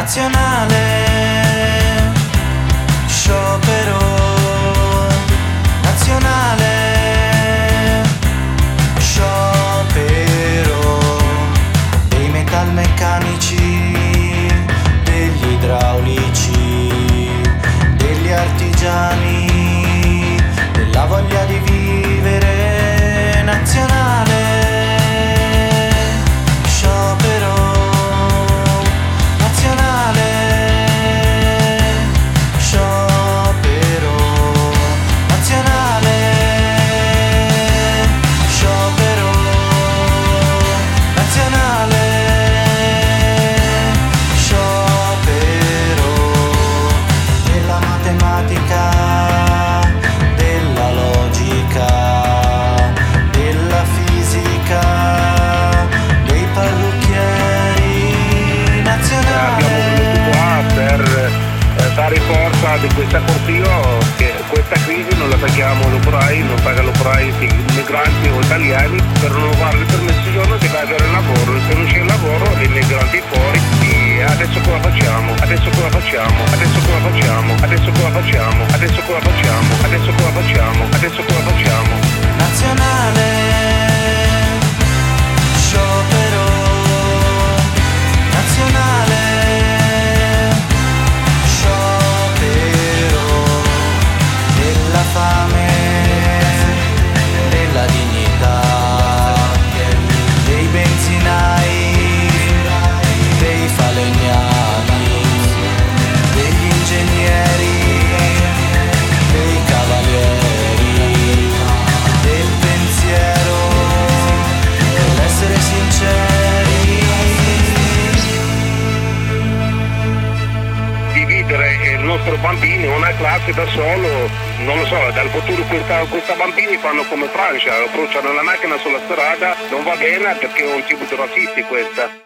nazionale, sciopero nazionale, sciopero dei metalmeccanici, degli idraulici, degli artigiani, della voglia di vivere nazionale, sciopero nazionale, sciopero nazionale, sciopero nazionale, sciopero della matematica, della logica, della fisica, dei parrucchieri nazionale. Abbiamo venuto qua per dare forza di questa corteo, che questa crisi non la paghiamo l'operai, non paga l'operai migranti o italiani, per non fare le permissioni che va avere lavoro, se non c'è lavoro i migranti fuori. E adesso cosa facciamo? Adesso cosa facciamo? Adesso cosa facciamo? Adesso cosa facciamo? Adesso cosa facciamo? Adesso cosa facciamo? Adesso cosa facciamo? Nazionale, sciopero nazionale, sciopero della fame, della dignità, dei benzinai, dei falegnami, degli ingegneri, dei cavalieri, del pensiero, dell'essere sinceri. Dividere il nostro bambino, una classe da solo, non lo so, dal futuro questi bambini fanno come Francia, approcciano la macchina sulla strada, non va bene perché è un tipo di razzisti questa.